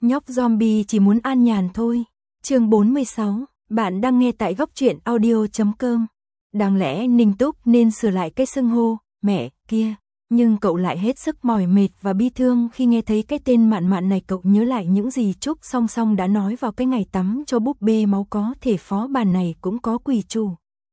Nhóc zombie chỉ muốn an nhàn thôi. Chương 46, bạn đang nghe tại góc truyện audio.com. Đáng lẽ Ninh Túc nên sửa lại cái xưng hô, mẹ, kia. Nhưng cậu lại hết sức mỏi mệt và bi thương khi nghe thấy cái tên Mạn Mạn này. Cậu nhớ lại những gì Trúc Song Song đã nói vào cái ngày tắm cho búp bê máu, có thể phó bản này cũng có quỷ chủ.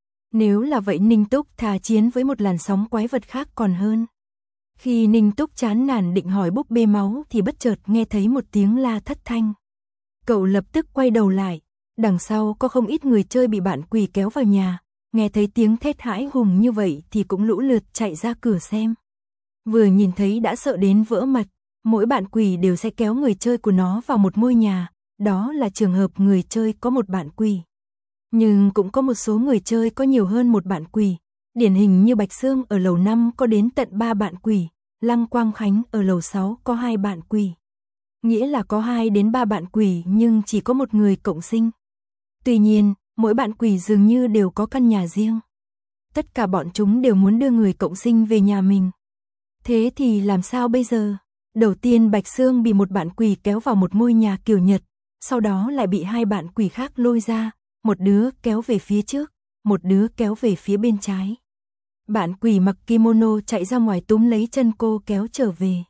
Nếu là vậy Ninh Túc thà chiến với một làn sóng quái vật khác còn hơn. Khi Ninh Túc chán nản định hỏi búp bê máu thì bất chợt nghe thấy một tiếng la thất thanh. Cậu lập tức quay đầu lại, đằng sau có không ít người chơi bị bạn quỷ kéo vào nhà, nghe thấy tiếng thét hãi hùng như vậy thì cũng lũ lượt chạy ra cửa xem. Vừa nhìn thấy đã sợ đến vỡ mặt, mỗi bạn quỷ đều sẽ kéo người chơi của nó vào một ngôi nhà, đó là trường hợp người chơi có một bạn quỷ. Nhưng cũng có một số người chơi có nhiều hơn một bạn quỷ, điển hình như Bạch Sương ở lầu 5 có đến tận 3 bạn quỷ, Lăng Quang Khánh ở lầu 6 có 2 bạn quỷ. Nghĩa là có 2 đến 3 bạn quỷ nhưng chỉ có một người cộng sinh. Tuy nhiên, mỗi bạn quỷ dường như đều có căn nhà riêng. Tất cả bọn chúng đều muốn đưa người cộng sinh về nhà mình. Thế thì làm sao bây giờ? Đầu tiên Bạch Sương bị một bạn quỷ kéo vào một ngôi nhà kiểu Nhật, sau đó lại bị 2 bạn quỷ khác lôi ra, một đứa kéo về phía trước, một đứa kéo về phía bên trái. Bạn quỷ mặc kimono chạy ra ngoài túm lấy chân cô kéo trở về.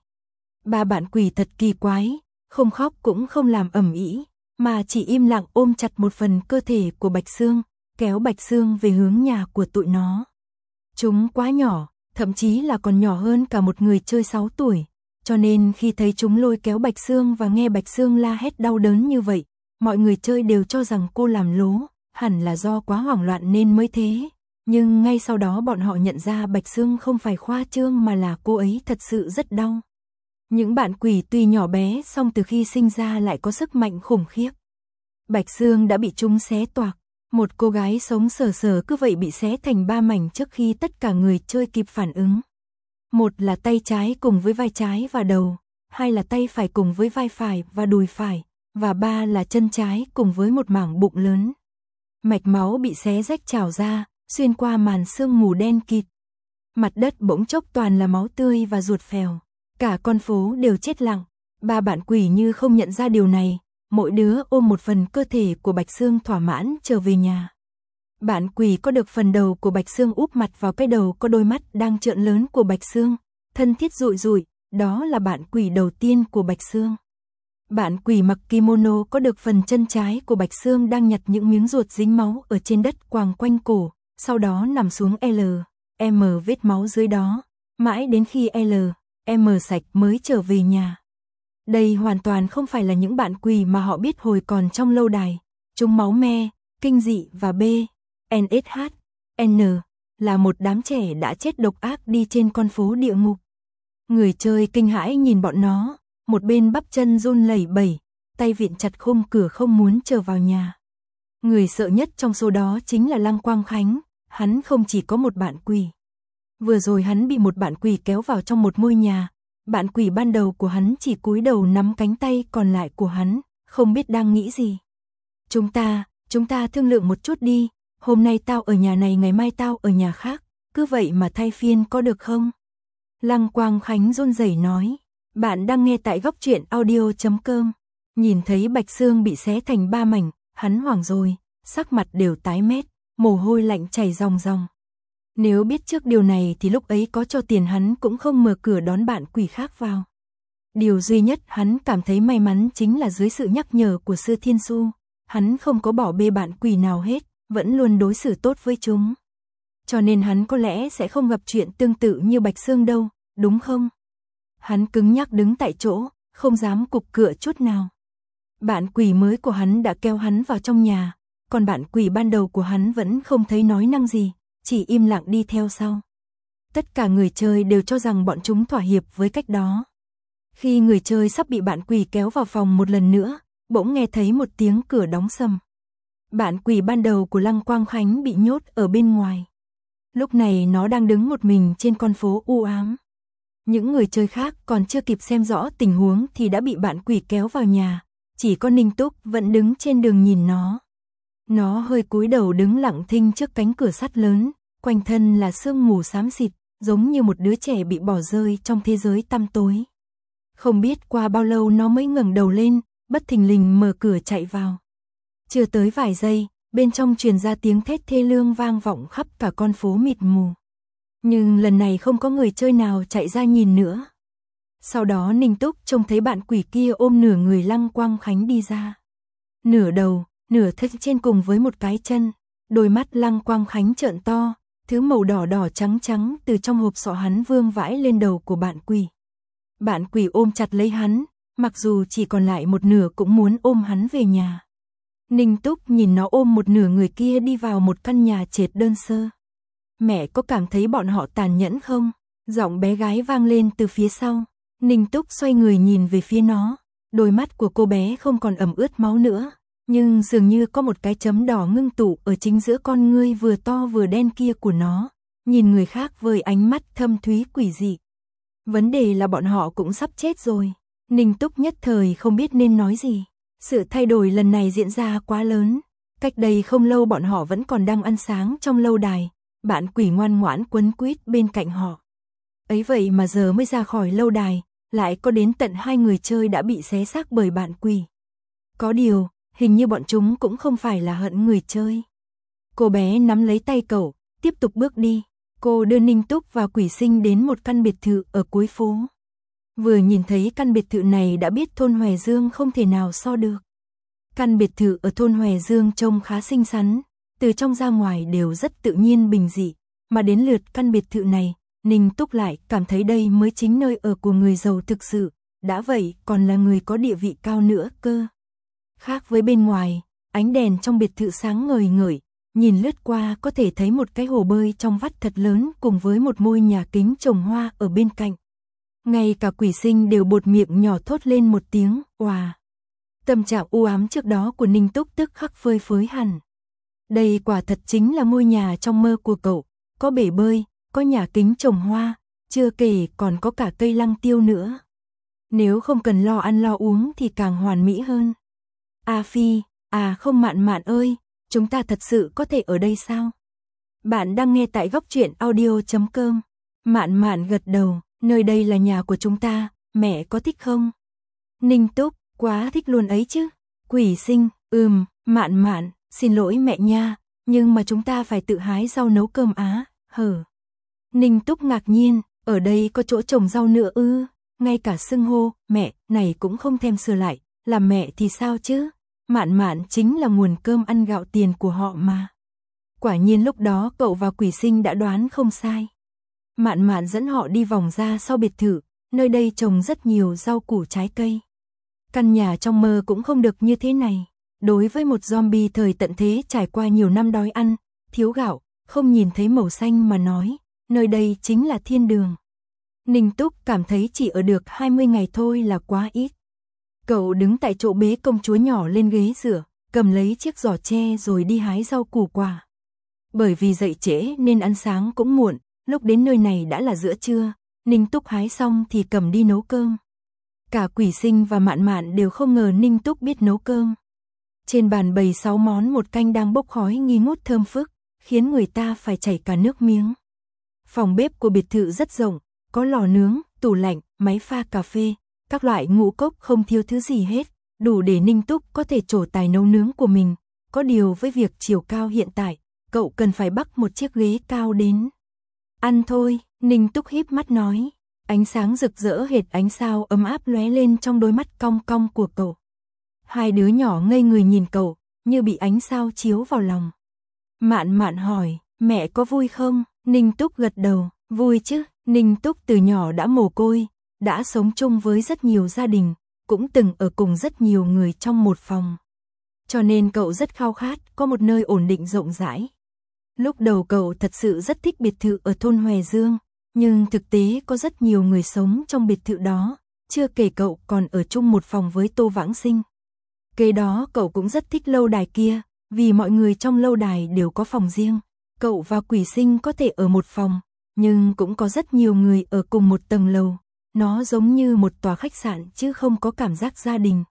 3 bạn quỷ thật kỳ quái, không khóc cũng không làm ầm ĩ, mà chỉ im lặng ôm chặt một phần cơ thể của Bạch Sương, kéo Bạch Sương về hướng nhà của tụi nó. Chúng quá nhỏ, thậm chí là còn nhỏ hơn cả một người chơi 6 tuổi, cho nên khi thấy chúng lôi kéo Bạch Sương và nghe Bạch Sương la hét đau đớn như vậy, mọi người chơi đều cho rằng cô làm lố, hẳn là do quá hoảng loạn nên mới thế. Nhưng ngay sau đó bọn họ nhận ra Bạch Sương không phải khoa trương mà là cô ấy thật sự rất đau. Những bạn quỷ tuy nhỏ bé song từ khi sinh ra lại có sức mạnh khủng khiếp. Bạch Sương đã bị chúng xé toạc, một cô gái sống sờ sờ cứ vậy bị xé thành 3 mảnh trước khi tất cả người chơi kịp phản ứng. Một là tay trái cùng với vai trái và đầu, 2 là tay phải cùng với vai phải và đùi phải, và 3 là chân trái cùng với một mảng bụng lớn. Mạch máu bị xé rách trào ra, xuyên qua màn sương mù đen kịt. Mặt đất bỗng chốc toàn là máu tươi và ruột phèo. Cả con phố đều chết lặng. 3 bạn quỷ như không nhận ra điều này, mỗi đứa ôm một phần cơ thể của Bạch Sương thỏa mãn trở về nhà. Bạn quỷ có được phần đầu của Bạch Sương úp mặt vào cái đầu có đôi mắt đang trợn lớn của Bạch Sương, thân thiết rụi rụi, đó là bạn quỷ đầu tiên của Bạch Sương. Bạn quỷ mặc kimono có được phần chân trái của Bạch Sương đang nhặt những miếng ruột dính máu ở trên đất quàng quanh cổ, sau đó nằm xuống M vết máu dưới đó, mãi đến khi M sạch mới trở về nhà. Đây hoàn toàn không phải là những bạn quỷ mà họ biết hồi còn trong lâu đài. Chúng máu me, kinh dị và N là một đám trẻ đã chết độc ác đi trên con phố địa ngục. Người chơi kinh hãi nhìn bọn nó, một bên bắp chân run lẩy bẩy, tay vịn chặt khung cửa không muốn trở vào nhà. Người sợ nhất trong số đó chính là Lăng Quang Khánh, hắn không chỉ có một bạn quỷ. Vừa rồi hắn bị một bạn quỷ kéo vào trong một ngôi nhà, bạn quỷ ban đầu của hắn chỉ cúi đầu nắm cánh tay còn lại của hắn, không biết đang nghĩ gì. Chúng ta thương lượng một chút đi, hôm nay tao ở nhà này ngày mai tao ở nhà khác, cứ vậy mà thay phiên có được không? Lăng Quang Khánh run rẩy nói, bạn đang nghe tại góc truyện audio.com. Nhìn thấy Bạch Sương bị xé thành 3 mảnh, hắn hoảng rồi, sắc mặt đều tái mét, mồ hôi lạnh chảy ròng ròng. Nếu biết trước điều này thì lúc ấy có cho tiền hắn cũng không mở cửa đón bạn quỷ khác vào. Điều duy nhất hắn cảm thấy may mắn chính là dưới sự nhắc nhở của Sư Thiên Su, hắn không có bỏ bê bạn quỷ nào hết, vẫn luôn đối xử tốt với chúng. Cho nên hắn có lẽ sẽ không gặp chuyện tương tự như Bạch Sương đâu, đúng không? Hắn cứng nhắc đứng tại chỗ, không dám cục cựa chút nào. Bạn quỷ mới của hắn đã kéo hắn vào trong nhà, còn bạn quỷ ban đầu của hắn vẫn không thấy nói năng gì, chỉ im lặng đi theo sau. Tất cả người chơi đều cho rằng bọn chúng thỏa hiệp với cách đó. Khi người chơi sắp bị bạn quỷ kéo vào phòng một lần nữa, bỗng nghe thấy một tiếng cửa đóng sầm. Bạn quỷ ban đầu của Lăng Quang Khánh bị nhốt ở bên ngoài. Lúc này nó đang đứng một mình trên con phố u ám. Những người chơi khác còn chưa kịp xem rõ tình huống thì đã bị bạn quỷ kéo vào nhà, chỉ có Ninh Túc vẫn đứng trên đường nhìn nó. Nó hơi cúi đầu đứng lặng thinh trước cánh cửa sắt lớn, quanh thân là sương mù xám xịt, giống như một đứa trẻ bị bỏ rơi trong thế giới tăm tối. Không biết qua bao lâu nó mới ngẩng đầu lên, bất thình lình mở cửa chạy vào. Chưa tới vài giây, bên trong truyền ra tiếng thét thê lương vang vọng khắp cả con phố mịt mù. Nhưng lần này không có người chơi nào chạy ra nhìn nữa. Sau đó Ninh Túc trông thấy bạn quỷ kia ôm nửa người Lăng Quang Khánh đi ra. Nửa đầu, nửa thân trên cùng với một cái chân, đôi mắt Lăng Quang Khánh trợn to, thứ màu đỏ đỏ trắng trắng từ trong hộp sọ hắn vương vãi lên đầu của bạn quỷ. Bạn quỷ ôm chặt lấy hắn, mặc dù chỉ còn lại một nửa cũng muốn ôm hắn về nhà. Ninh Túc nhìn nó ôm một nửa người kia đi vào một căn nhà trệt đơn sơ. Mẹ có cảm thấy bọn họ tàn nhẫn không? Giọng bé gái vang lên từ phía sau. Ninh Túc xoay người nhìn về phía nó. Đôi mắt của cô bé không còn ẩm ướt máu nữa, nhưng dường như có một cái chấm đỏ ngưng tụ ở chính giữa con ngươi vừa to vừa đen kia của nó, nhìn người khác với ánh mắt thâm thúy quỷ dị. Vấn đề là bọn họ cũng sắp chết rồi. Ninh Túc nhất thời không biết nên nói gì. Sự thay đổi lần này diễn ra quá lớn. Cách đây không lâu bọn họ vẫn còn đang ăn sáng trong lâu đài, bạn quỷ ngoan ngoãn quấn quýt bên cạnh họ. Ấy vậy mà giờ mới ra khỏi lâu đài, lại có đến tận 2 người chơi đã bị xé xác bởi bạn quỷ. Có điều, hình như bọn chúng cũng không phải là hận người chơi. Cô bé nắm lấy tay cậu, tiếp tục bước đi. Cô đưa Ninh Túc và Quỷ Sinh đến một căn biệt thự ở cuối phố. Vừa nhìn thấy căn biệt thự này đã biết thôn Hòe Dương không thể nào so được. Căn biệt thự ở thôn Hòe Dương trông khá xinh xắn, từ trong ra ngoài đều rất tự nhiên bình dị, mà đến lượt căn biệt thự này, Ninh Túc lại cảm thấy đây mới chính nơi ở của người giàu thực sự, đã vậy còn là người có địa vị cao nữa cơ. Khác với bên ngoài, ánh đèn trong biệt thự sáng ngời ngời, nhìn lướt qua có thể thấy một cái hồ bơi trong vắt thật lớn cùng với một ngôi nhà kính trồng hoa ở bên cạnh. Ngay cả Quỷ Sinh đều buột miệng nhỏ thốt lên một tiếng, "Oà." Tâm trạng u ám trước đó của Ninh Túc tức khắc phơi phới hẳn. Đây quả thật chính là ngôi nhà trong mơ của cậu, có bể bơi, có nhà kính trồng hoa, chưa kể còn có cả cây lăng tiêu nữa. Nếu không cần lo ăn lo uống thì càng hoàn mỹ hơn. A Phi, không Mạn Mạn ơi, chúng ta thật sự có thể ở đây sao? Bạn đang nghe tại góc truyện audio.com. Mạn Mạn gật đầu, nơi đây là nhà của chúng ta, mẹ có thích không? Ninh Túc, quá thích luôn ấy chứ. Quỷ Sinh, Mạn Mạn, xin lỗi mẹ nha, nhưng mà chúng ta phải tự hái rau nấu cơm á, hở. Ninh Túc ngạc nhiên, ở đây có chỗ trồng rau nữa ư? Ngay cả xưng hô, mẹ, này cũng không thèm sửa lại, làm mẹ thì sao chứ? Mạn Mạn chính là nguồn cơm ăn gạo tiền của họ mà. Quả nhiên lúc đó cậu và Quỷ Sinh đã đoán không sai. Mạn Mạn dẫn họ đi vòng ra sau biệt thự, nơi đây trồng rất nhiều rau củ trái cây. Căn nhà trong mơ cũng không được như thế này. Đối với một zombie thời tận thế trải qua nhiều năm đói ăn, thiếu gạo, không nhìn thấy màu xanh mà nói, nơi đây chính là thiên đường. Ninh Túc cảm thấy chỉ ở được 20 ngày thôi là quá ít. Cậu đứng tại chỗ bế công chúa nhỏ lên ghế rửa, cầm lấy chiếc giỏ tre rồi đi hái rau củ quả. Bởi vì dậy trễ nên ăn sáng cũng muộn, lúc đến nơi này đã là giữa trưa, Ninh Túc hái xong thì cầm đi nấu cơm. Cả Quỷ Sinh và Mạn Mạn đều không ngờ Ninh Túc biết nấu cơm. Trên bàn bày 6 món, một canh đang bốc khói nghi ngút thơm phức, khiến người ta phải chảy cả nước miếng. Phòng bếp của biệt thự rất rộng, có lò nướng, tủ lạnh, máy pha cà phê, các loại ngũ cốc không thiếu thứ gì hết, đủ để Ninh Túc có thể trổ tài nấu nướng của mình. Có điều với việc chiều cao hiện tại, cậu cần phải bắt một chiếc ghế cao đến. Ăn thôi, Ninh Túc híp mắt nói. Ánh sáng rực rỡ hệt ánh sao ấm áp lóe lên trong đôi mắt cong cong của cậu. Hai đứa nhỏ ngây người nhìn cậu, như bị ánh sao chiếu vào lòng. Mạn Mạn hỏi, mẹ có vui không? Ninh Túc gật đầu, vui chứ. Ninh Túc từ nhỏ đã mồ côi, đã sống chung với rất nhiều gia đình, cũng từng ở cùng rất nhiều người trong một phòng. Cho nên cậu rất khao khát có một nơi ổn định rộng rãi. Lúc đầu cậu thật sự rất thích biệt thự ở thôn Hòe Dương, nhưng thực tế có rất nhiều người sống trong biệt thự đó, chưa kể cậu còn ở chung một phòng với Tô Vãng Sinh. Kế đó cậu cũng rất thích lâu đài kia, vì mọi người trong lâu đài đều có phòng riêng. Cậu và Quỷ Sinh có thể ở một phòng, nhưng cũng có rất nhiều người ở cùng một tầng lầu. Nó giống như một tòa khách sạn chứ không có cảm giác gia đình.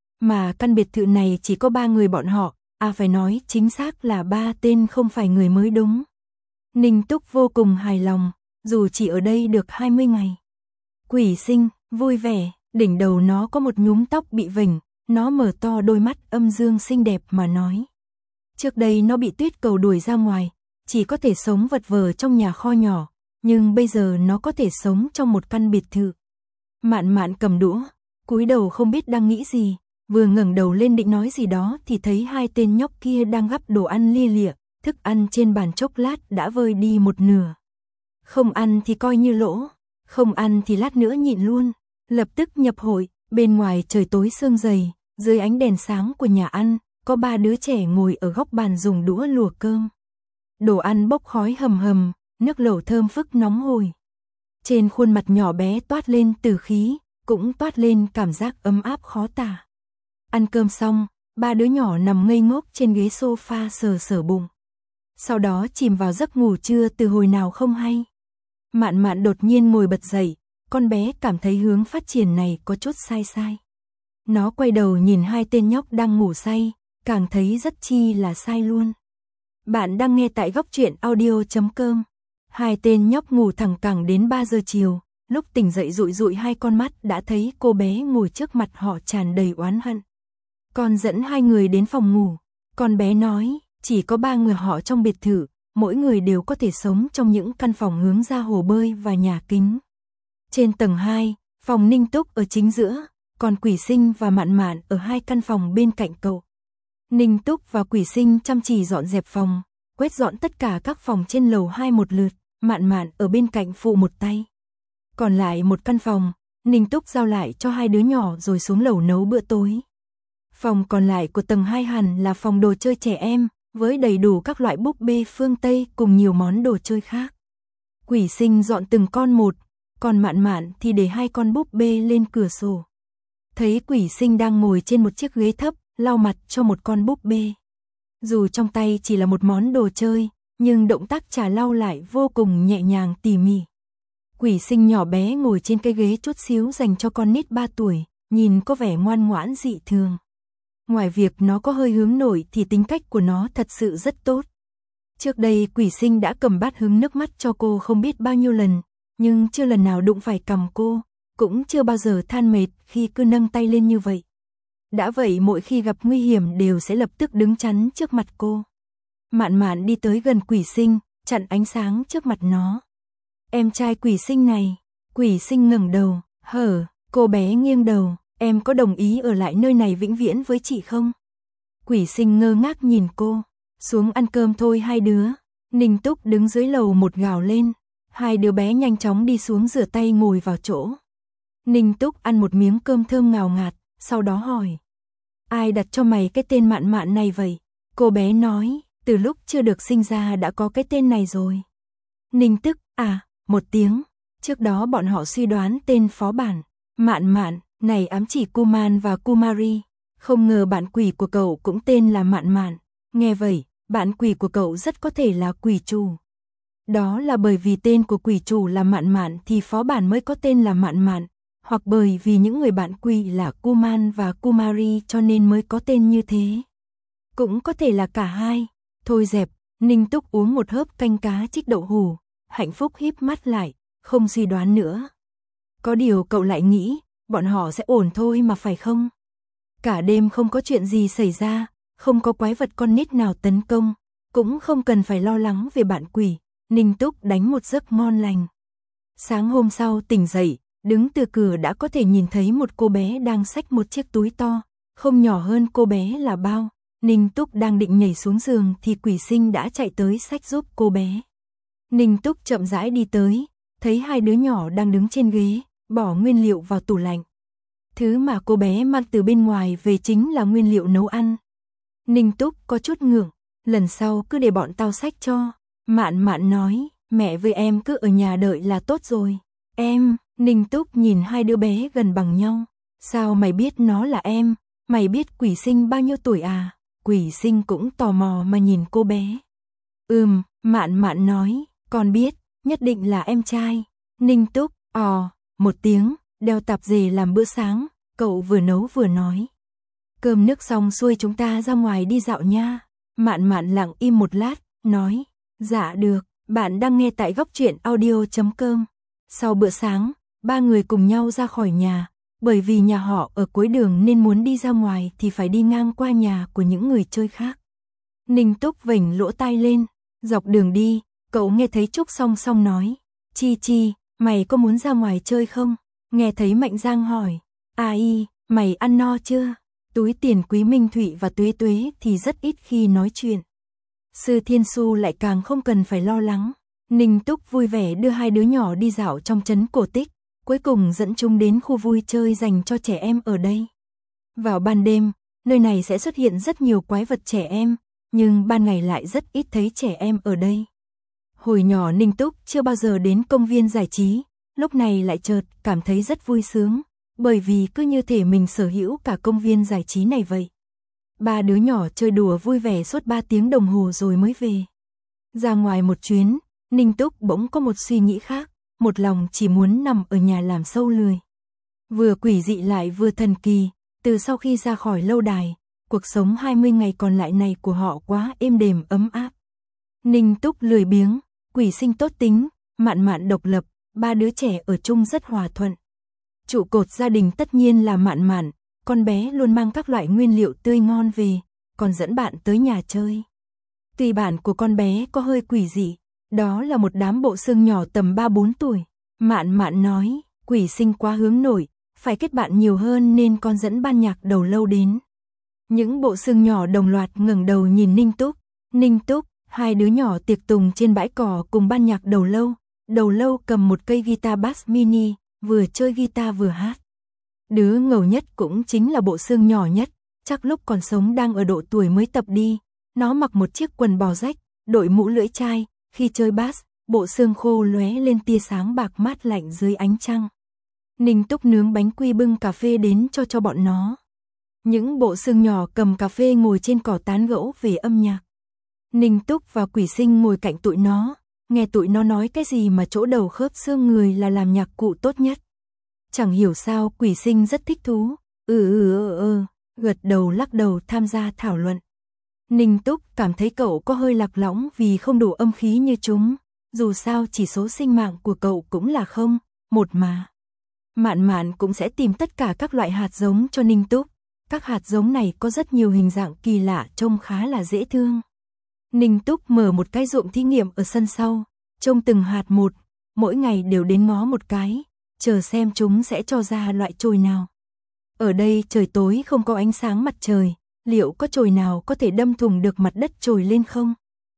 Mà căn biệt thự này chỉ có 3 người bọn họ, phải nói chính xác là 3 tên không phải người mới đúng. Ninh Túc vô cùng hài lòng, dù chỉ ở đây được 20 ngày. Quỷ Sinh, vui vẻ, đỉnh đầu nó có một nhúm tóc bị vểnh, Nó mở to đôi mắt âm dương xinh đẹp mà nói. Trước đây nó bị Tuyết Cầu đuổi ra ngoài, chỉ có thể sống vật vờ trong nhà kho nhỏ, nhưng bây giờ nó có thể sống trong một căn biệt thự. Mạn Mạn cầm đũa, cúi đầu không biết đang nghĩ gì, vừa ngẩng đầu lên định nói gì đó thì thấy hai tên nhóc kia đang gắp đồ ăn lia lịa, thức ăn trên bàn chốc lát đã vơi đi một nửa. Không ăn thì coi như lỗ, không ăn thì lát nữa nhịn luôn. Lập tức nhập hội, bên ngoài trời tối sương dày, dưới ánh đèn sáng của nhà ăn, có 3 đứa trẻ ngồi ở góc bàn dùng đũa lùa cơm. Đồ ăn bốc khói hầm hầm, nước lẩu thơm phức nóng hổi. Trên khuôn mặt nhỏ bé toát lên từ khí, cũng toát lên cảm giác ấm áp khó tả. Ăn cơm xong, 3 đứa nhỏ nằm ngây ngốc trên ghế sofa sờ sờ bụng. Sau đó chìm vào giấc ngủ trưa từ hồi nào không hay. Mạn Mạn đột nhiên ngồi bật dậy, con bé cảm thấy hướng phát triển này có chút sai sai. Nó quay đầu nhìn hai tên nhóc đang ngủ say, càng thấy rất chi là sai luôn. Bạn đang nghe tại goctruyện.audio.com. Hai tên nhóc ngủ thẳng cẳng đến 3 giờ chiều, lúc tỉnh dậy dụi dụi hai con mắt đã thấy cô bé ngồi trước mặt họ tràn đầy oán hận. Con dẫn hai người đến phòng ngủ, con bé nói, chỉ có 3 người họ trong biệt thự, mỗi người đều có thể sống trong những căn phòng hướng ra hồ bơi và nhà kính. Trên tầng 2, phòng Ninh Túc ở chính giữa, còn Quỷ Sinh và Mạn Mạn ở 2 căn phòng bên cạnh cậu. Ninh Túc và Quỷ Sinh chăm chỉ dọn dẹp phòng, quét dọn tất cả các phòng trên lầu 2 một lượt, Mạn Mạn ở bên cạnh phụ một tay. Còn lại một căn phòng, Ninh Túc giao lại cho 2 đứa nhỏ rồi xuống lầu nấu bữa tối. Phòng còn lại của tầng 2 hẳn là phòng đồ chơi trẻ em, với đầy đủ các loại búp bê phương Tây cùng nhiều món đồ chơi khác. Quỷ Sinh dọn từng con một, còn Mạn Mạn thì để 2 con búp bê lên cửa sổ. Thấy Quỷ Sinh đang ngồi trên một chiếc ghế thấp, lau mặt cho một con búp bê. Dù trong tay chỉ là một món đồ chơi, nhưng động tác chà lau lại vô cùng nhẹ nhàng tỉ mỉ. Quỷ Sinh nhỏ bé ngồi trên cái ghế chút xíu dành cho con nít 3 tuổi, nhìn có vẻ ngoan ngoãn dị thường. Ngoài việc nó có hơi hướng nội thì tính cách của nó thật sự rất tốt. Trước đây Quỷ Sinh đã cầm bát hứng nước mắt cho cô không biết bao nhiêu lần, nhưng chưa lần nào đụng phải cằm cô, cũng chưa bao giờ than mệt khi cứ nâng tay lên như vậy. Đã vậy mỗi khi gặp nguy hiểm đều sẽ lập tức đứng chắn trước mặt cô. Mạn Mạn đi tới gần Quỷ Sinh, chặn ánh sáng trước mặt nó. Em trai Quỷ Sinh này. Quỷ Sinh ngẩng đầu, cô bé nghiêng đầu, em có đồng ý ở lại nơi này vĩnh viễn với chị không? Quỷ Sinh ngơ ngác nhìn cô, xuống ăn cơm thôi hai đứa. Ninh Túc đứng dưới lầu một gào lên, 2 đứa bé nhanh chóng đi xuống rửa tay ngồi vào chỗ. Ninh Túc ăn một miếng cơm thơm ngào ngạt, sau đó hỏi. Ai đặt cho mày cái tên Mạn Mạn này vậy? Cô bé nói, từ lúc chưa được sinh ra đã có cái tên này rồi. Ninh Túc, một tiếng. Trước đó bọn họ suy đoán tên phó bản. Mạn Mạn, này ám chỉ Kuman và Kumari. Không ngờ bạn quỷ của cậu cũng tên là Mạn Mạn. Nghe vậy, bạn quỷ của cậu rất có thể là quỷ chủ. Đó là bởi vì tên của quỷ chủ là Mạn Mạn thì phó bản mới có tên là Mạn Mạn. Hoặc bởi vì những người bạn quỷ là Kuman và Kumari cho nên mới có tên như thế. Cũng có thể là cả hai. Thôi dẹp, Ninh Túc uống một hớp canh cá chích đậu hủ, hạnh phúc híp mắt lại, không suy đoán nữa. Có điều cậu lại nghĩ, bọn họ sẽ ổn thôi mà phải không? Cả đêm không có chuyện gì xảy ra, không có quái vật con nít nào tấn công, cũng không cần phải lo lắng về bạn quỷ, Ninh Túc đánh một giấc ngon lành. Sáng hôm sau tỉnh dậy, đứng từ cửa đã có thể nhìn thấy một cô bé đang xách một chiếc túi to, không nhỏ hơn cô bé là bao. Ninh Túc đang định nhảy xuống giường thì Quỷ Sinh đã chạy tới xách giúp cô bé. Ninh Túc chậm rãi đi tới, thấy 2 đứa nhỏ đang đứng trên ghế, bỏ nguyên liệu vào tủ lạnh. Thứ mà cô bé mang từ bên ngoài về chính là nguyên liệu nấu ăn. Ninh Túc có chút ngượng, lần sau cứ để bọn tao xách cho. Mạn Mạn nói, mẹ với em cứ ở nhà đợi là tốt rồi. Em, Ninh Túc nhìn 2 đứa bé gần bằng nhau. Sao mày biết nó là em? Mày biết Quỷ Sinh bao nhiêu tuổi à? Quỷ Sinh cũng tò mò mà nhìn cô bé. Mạn Mạn nói, con biết, nhất định là em trai. Ninh Túc, một tiếng, đeo tạp dề làm bữa sáng, cậu vừa nấu vừa nói. Cơm nước xong xuôi chúng ta ra ngoài đi dạo nha. Mạn Mạn lặng im một lát, nói, dạ được, bạn đang nghe tại goctruyện.audio.com. Sau bữa sáng, 3 người cùng nhau ra khỏi nhà, bởi vì nhà họ ở cuối đường nên muốn đi ra ngoài thì phải đi ngang qua nhà của những người chơi khác. Ninh Túc vểnh lỗ tai lên, dọc đường đi, cậu nghe thấy Trúc Song Song nói, Chi Chi, mày có muốn ra ngoài chơi không? Nghe thấy Mạnh Giang hỏi, ai, mày ăn no chưa? Túi tiền Quý Minh Thụy và Tuế Tuế thì rất ít khi nói chuyện. Sư Thiên Su lại càng không cần phải lo lắng. Ninh Túc vui vẻ đưa hai đứa nhỏ đi dạo trong trấn cổ tích, cuối cùng dẫn chúng đến khu vui chơi dành cho trẻ em ở đây. Vào ban đêm, nơi này sẽ xuất hiện rất nhiều quái vật trẻ em, nhưng ban ngày lại rất ít thấy trẻ em ở đây. Hồi nhỏ Ninh Túc chưa bao giờ đến công viên giải trí, lúc này lại chợt cảm thấy rất vui sướng, bởi vì cứ như thể mình sở hữu cả công viên giải trí này vậy. Ba đứa nhỏ chơi đùa vui vẻ suốt 3 tiếng đồng hồ rồi mới về. Ra ngoài một chuyến, Ninh Túc bỗng có một suy nghĩ khác, một lòng chỉ muốn nằm ở nhà làm sâu lười. Vừa quỷ dị lại vừa thần kỳ, từ sau khi ra khỏi lâu đài, cuộc sống 20 ngày còn lại này của họ quá êm đềm ấm áp. Ninh Túc lười biếng, Quỷ Sinh tốt tính, Mạn Mạn độc lập, ba đứa trẻ ở chung rất hòa thuận. Trụ cột gia đình tất nhiên là Mạn Mạn, con bé luôn mang các loại nguyên liệu tươi ngon về, còn dẫn bạn tới nhà chơi. Tuy bạn của con bé có hơi quỷ dị, đó là một đám bộ xương nhỏ tầm 3-4 tuổi. Mạn Mạn nói, Quỷ Sinh quá hướng nội, phải kết bạn nhiều hơn nên con dẫn ban nhạc đầu lâu đến. Những bộ xương nhỏ đồng loạt ngẩng đầu nhìn Ninh Túc. Ninh Túc, hai đứa nhỏ tiệc tùng trên bãi cỏ cùng ban nhạc đầu lâu. Đầu lâu cầm một cây guitar bass mini, vừa chơi guitar vừa hát. Đứa ngầu nhất cũng chính là bộ xương nhỏ nhất, chắc lúc còn sống đang ở độ tuổi mới tập đi. Nó mặc một chiếc quần bò rách, đội mũ lưỡi chai, khi chơi bass, bộ xương khô lóe lên tia sáng bạc mát lạnh dưới ánh trăng. Ninh Túc nướng bánh quy bưng cà phê đến cho bọn nó. Những bộ xương nhỏ cầm cà phê ngồi trên cỏ tán gẫu về âm nhạc. Ninh Túc và Quỷ Sinh ngồi cạnh tụi nó, nghe tụi nó nói cái gì mà chỗ đầu khớp xương người là làm nhạc cụ tốt nhất. Chẳng hiểu sao Quỷ Sinh rất thích thú, gật đầu lắc đầu tham gia thảo luận. Ninh Túc cảm thấy cậu có hơi lạc lõng vì không đủ âm khí như chúng, dù sao chỉ số sinh mạng của cậu cũng là 0, 1 mà. Mạn Mạn cũng sẽ tìm tất cả các loại hạt giống cho Ninh Túc, các hạt giống này có rất nhiều hình dạng kỳ lạ trông khá là dễ thương. Ninh Túc mở một cái ruộng thí nghiệm ở sân sau, trông từng hạt một, mỗi ngày đều đến ngó một cái, chờ xem chúng sẽ cho ra loại chồi nào. Ở đây trời tối không có ánh sáng mặt trời, liệu có chồi nào có thể đâm thủng được mặt đất trồi lên không?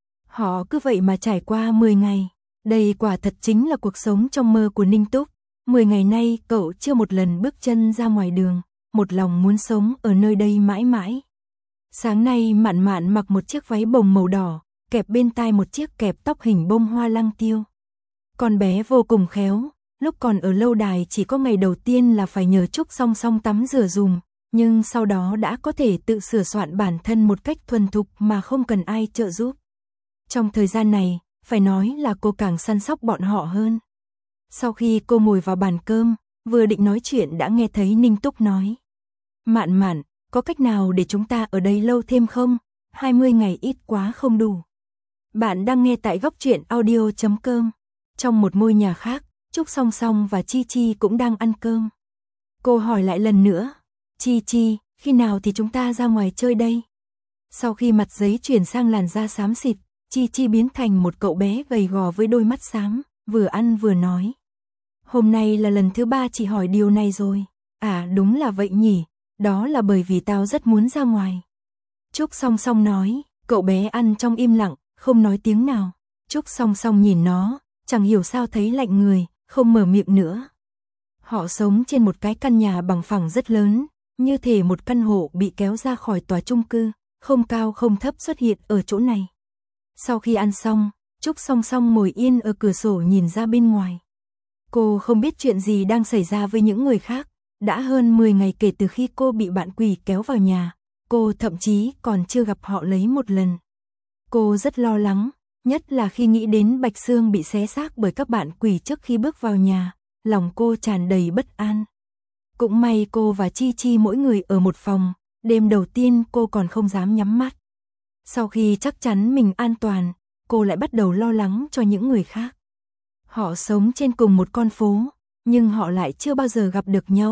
Họ cứ vậy mà trải qua 10 ngày, đây quả thật chính là cuộc sống trong mơ của Ninh Túc. 10 ngày nay cậu chưa một lần bước chân ra ngoài đường, một lòng muốn sống ở nơi đây mãi mãi. Sáng nay Mạn Mạn mặc một chiếc váy bồng màu đỏ, kẹp bên tai một chiếc kẹp tóc hình bông hoa lăng tiêu. Con bé vô cùng khéo, lúc còn ở lâu đài chỉ có ngày đầu tiên là phải nhờ Trúc Song Song tắm rửa dùm, nhưng sau đó đã có thể tự sửa soạn bản thân một cách thuần thục mà không cần ai trợ giúp. Trong thời gian này, phải nói là cô càng săn sóc bọn họ hơn. Sau khi cô ngồi vào bàn cơm, vừa định nói chuyện đã nghe thấy Ninh Túc nói. Mạn Mạn, có cách nào để chúng ta ở đây lâu thêm không? 20 ngày ít quá không đủ. Bạn đang nghe tại góc truyện audio.com. Trong một ngôi nhà khác, Trúc Song Song và Chi Chi cũng đang ăn cơm. Cô hỏi lại lần nữa. Chi Chi, khi nào thì chúng ta ra ngoài chơi đây? Sau khi mặt giấy chuyển sang làn da xám xịt, Chi Chi biến thành một cậu bé gầy gò với đôi mắt xám, vừa ăn vừa nói. Hôm nay là lần thứ 3 chị hỏi điều này rồi. À đúng là vậy nhỉ, đó là bởi vì tao rất muốn ra ngoài. Trúc Song Song nói, cậu bé ăn trong im lặng, không nói tiếng nào. Trúc Song Song nhìn nó, chẳng hiểu sao thấy lạnh người, không mở miệng nữa. Họ sống trên một cái căn nhà bằng phẳng rất lớn, như thể một căn hộ bị kéo ra khỏi tòa chung cư, không cao không thấp xuất hiện ở chỗ này. Sau khi ăn xong, Trúc Song Song ngồi yên ở cửa sổ nhìn ra bên ngoài. Cô không biết chuyện gì đang xảy ra với những người khác, đã hơn 10 ngày kể từ khi cô bị bạn quỷ kéo vào nhà, cô thậm chí còn chưa gặp họ lấy một lần. Cô rất lo lắng, nhất là khi nghĩ đến Bạch Sương bị xé xác bởi các bạn quỷ trước khi bước vào nhà, lòng cô tràn đầy bất an. Cũng may cô và Chi Chi mỗi người ở một phòng, đêm đầu tiên cô còn không dám nhắm mắt. Sau khi chắc chắn mình an toàn, cô lại bắt đầu lo lắng cho những người khác. Họ sống trên cùng một con phố, nhưng họ lại chưa bao giờ gặp được nhau.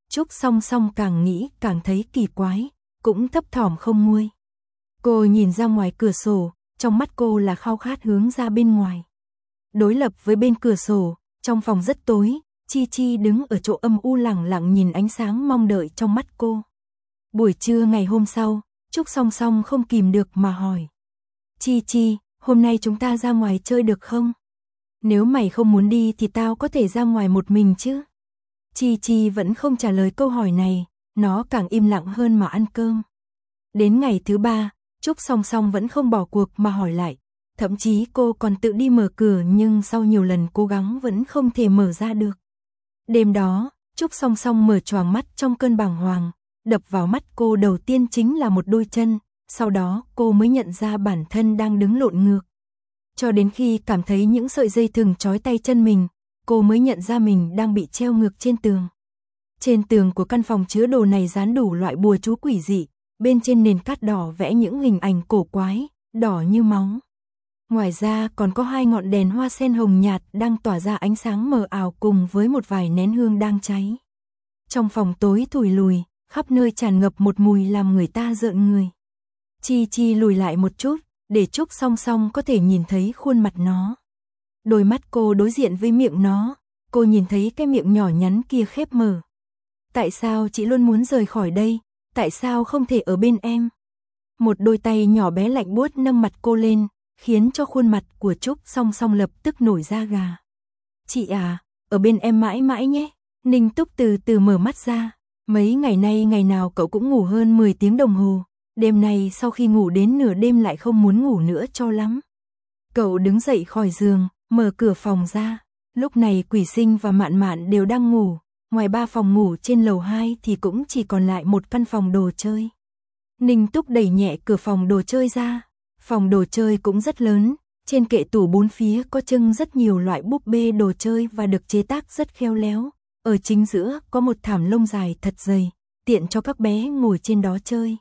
Trúc Song Song càng nghĩ càng thấy kỳ quái, cũng thấp thỏm không nguôi. Cô nhìn ra ngoài cửa sổ, trong mắt cô là khao khát hướng ra bên ngoài. Đối lập với bên cửa sổ, trong phòng rất tối, Chi Chi đứng ở chỗ âm u lặng lặng nhìn ánh sáng mong đợi trong mắt cô. Buổi trưa ngày hôm sau, Trúc Song Song không kìm được mà hỏi. Chi Chi, hôm nay chúng ta ra ngoài chơi được không? Nếu mày không muốn đi thì tao có thể ra ngoài một mình chứ? Chi Chi vẫn không trả lời câu hỏi này, nó càng im lặng hơn mà ăn cơm. Đến ngày thứ 3, Trúc Song Song vẫn không bỏ cuộc mà hỏi lại. Thậm chí cô còn tự đi mở cửa nhưng sau nhiều lần cố gắng vẫn không thể mở ra được. Đêm đó, Trúc Song Song mở choàng mắt trong cơn bàng hoàng, đập vào mắt cô đầu tiên chính là một đôi chân, sau đó cô mới nhận ra bản thân đang đứng lộn ngược. Cho đến khi cảm thấy những sợi dây thừng trói tay chân mình, cô mới nhận ra mình đang bị treo ngược trên tường. Trên tường của căn phòng chứa đồ này dán đủ loại bùa chú quỷ dị, bên trên nền cát đỏ vẽ những hình ảnh cổ quái, đỏ như máu. Ngoài ra còn có 2 ngọn đèn hoa sen hồng nhạt đang tỏa ra ánh sáng mờ ảo cùng với một vài nén hương đang cháy. Trong phòng tối thùi lùi, khắp nơi tràn ngập một mùi làm người ta rợn người. Chi Chi lùi lại một chút, để Trúc Song Song có thể nhìn thấy khuôn mặt nó. Đôi mắt cô đối diện với miệng nó, cô nhìn thấy cái miệng nhỏ nhắn kia khép mở. Tại sao chị luôn muốn rời khỏi đây? Tại sao không thể ở bên em? Một đôi tay nhỏ bé lạnh buốt nâng mặt cô lên, khiến cho khuôn mặt của Trúc Song Song lập tức nổi da gà. Chị à, ở bên em mãi mãi nhé. Ninh Túc từ từ mở mắt ra. Mấy ngày nay ngày nào cậu cũng ngủ hơn 10 tiếng đồng hồ. Đêm nay sau khi ngủ đến nửa đêm lại không muốn ngủ nữa cho lắm. Cậu đứng dậy khỏi giường, mở cửa phòng ra. Lúc này Quỷ Sinh và Mạn Mạn đều đang ngủ. Ngoài 3 phòng ngủ trên lầu 2 thì cũng chỉ còn lại một căn phòng đồ chơi. Ninh Túc đẩy nhẹ cửa phòng đồ chơi ra. Phòng đồ chơi cũng rất lớn, trên kệ tủ bốn phía có trưng rất nhiều loại búp bê đồ chơi và được chế tác rất khéo léo. Ở chính giữa có một thảm lông dài thật dày, tiện cho các bé ngồi trên đó chơi.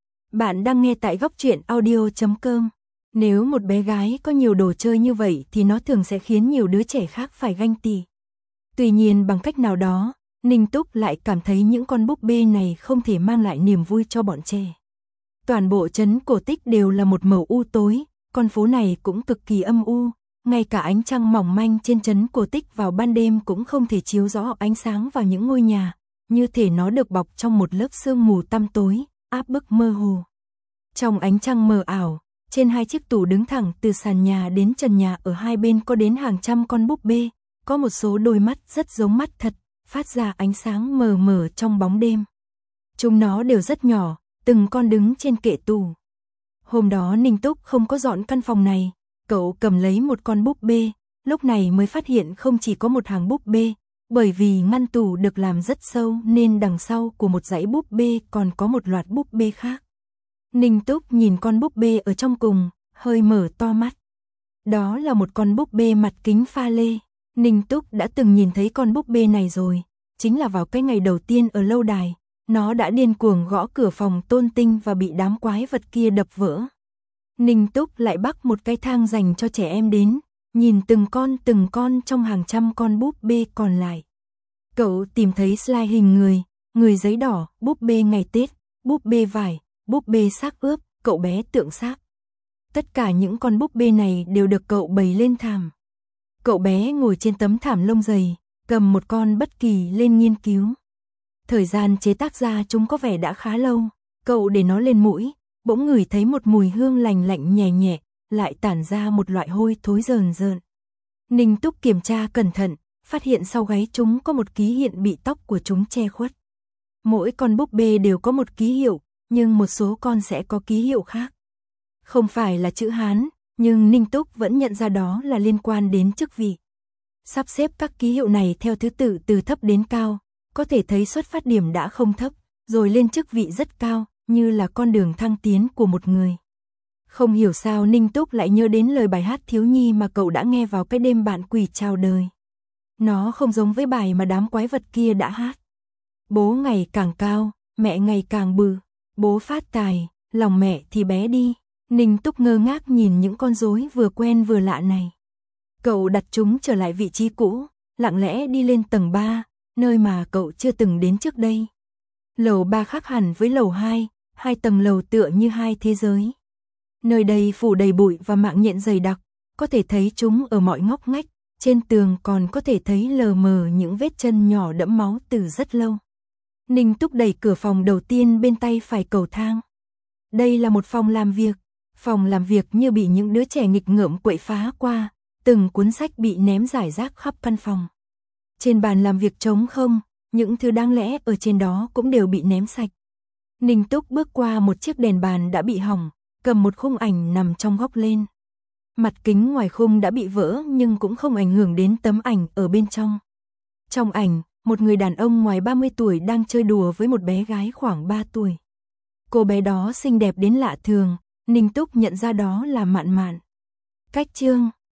Bạn đang nghe tại Góc Truyện Audio.com. Nếu một bé gái có nhiều đồ chơi như vậy thì nó thường sẽ khiến nhiều đứa trẻ khác phải ganh tị. Tuy nhiên bằng cách nào đó, Ninh Túc lại cảm thấy những con búp bê này không thể mang lại niềm vui cho bọn trẻ. Toàn bộ trấn Cổ Tích đều là một màu u tối, con phố này cũng cực kỳ âm u, ngay cả ánh trăng mỏng manh trên trấn Cổ Tích vào ban đêm cũng không thể chiếu rõ ánh sáng vào những ngôi nhà, như thể nó được bọc trong một lớp sương mù tăm tối, áp bức mơ hồ. Trong ánh trăng mờ ảo, trên 2 chiếc tủ đứng thẳng từ sàn nhà đến trần nhà ở hai bên có đến hàng trăm con búp bê, có một số đôi mắt rất giống mắt thật, phát ra ánh sáng mờ mờ trong bóng đêm. Chúng nó đều rất nhỏ, từng con đứng trên kệ tủ. Hôm đó Ninh Túc không có dọn căn phòng này, cậu cầm lấy một con búp bê, lúc này mới phát hiện không chỉ có một hàng búp bê, bởi vì ngăn tủ được làm rất sâu nên đằng sau của một dãy búp bê còn có một loạt búp bê khác. Ninh Túc nhìn con búp bê ở trong cùng, hơi mở to mắt. Đó là một con búp bê mặt kính pha lê. Ninh Túc đã từng nhìn thấy con búp bê này rồi, chính là vào cái ngày đầu tiên ở lâu đài. Nó đã điên cuồng gõ cửa phòng Tôn Tinh và bị đám quái vật kia đập vỡ. Ninh Túc lại bắt một cái thang dành cho trẻ em đến, nhìn từng con trong hàng trăm con búp bê còn lại. Cậu tìm thấy slide hình người giấy đỏ, búp bê ngày Tết, búp bê vải, búp bê xác ướp, cậu bé tượng xác. Tất cả những con búp bê này đều được cậu bày lên thảm. Cậu bé ngồi trên tấm thảm lông dày, cầm một con bất kỳ lên nghiên cứu. Thời gian chế tác ra chúng có vẻ đã khá lâu, cậu để nó lên mũi, bỗng ngửi thấy một mùi hương lành lạnh nhẹ nhẹ, lại tản ra một loại hôi thối rờn rợn. Ninh Túc kiểm tra cẩn thận, phát hiện sau gáy chúng có một ký hiệu bị tóc của chúng che khuất. Mỗi con búp bê đều có một ký hiệu, nhưng một số con sẽ có ký hiệu khác. Không phải là chữ Hán, nhưng Ninh Túc vẫn nhận ra đó là liên quan đến chức vị. Sắp xếp các ký hiệu này theo thứ tự từ thấp đến cao, có thể thấy xuất phát điểm đã không thấp, rồi lên chức vị rất cao, như là con đường thăng tiến của một người. Không hiểu sao Ninh Túc lại nhớ đến lời bài hát thiếu nhi mà cậu đã nghe vào cái đêm bạn quỷ chào đời. Nó không giống với bài mà đám quái vật kia đã hát. Bố ngày càng cao, mẹ ngày càng bự, bố phát tài, lòng mẹ thì bé đi. Ninh Túc ngơ ngác nhìn những con rối vừa quen vừa lạ này. Cậu đặt chúng trở lại vị trí cũ, lặng lẽ đi lên tầng 3, nơi mà cậu chưa từng đến trước đây. Lầu 3 khác hẳn với lầu 2, hai tầng lầu tựa như hai thế giới. Nơi đây phủ đầy bụi và mạng nhện dày đặc, có thể thấy chúng ở mọi ngóc ngách, trên tường còn có thể thấy lờ mờ những vết chân nhỏ đẫm máu từ rất lâu. Ninh Túc đẩy cửa phòng đầu tiên bên tay phải cầu thang. Đây là một phòng làm việc như bị những đứa trẻ nghịch ngợm quậy phá qua, từng cuốn sách bị ném rải rác khắp căn phòng. Trên bàn làm việc trống không, những thứ đáng lẽ ở trên đó cũng đều bị ném sạch. Ninh Túc bước qua một chiếc đèn bàn đã bị hỏng, cầm một khung ảnh nằm trong góc lên. Mặt kính ngoài khung đã bị vỡ nhưng cũng không ảnh hưởng đến tấm ảnh ở bên trong. Trong ảnh, một người đàn ông ngoài 30 tuổi đang chơi đùa với một bé gái khoảng 3 tuổi. Cô bé đó xinh đẹp đến lạ thường, Ninh Túc nhận ra đó là Mạn Mạn. Cách chương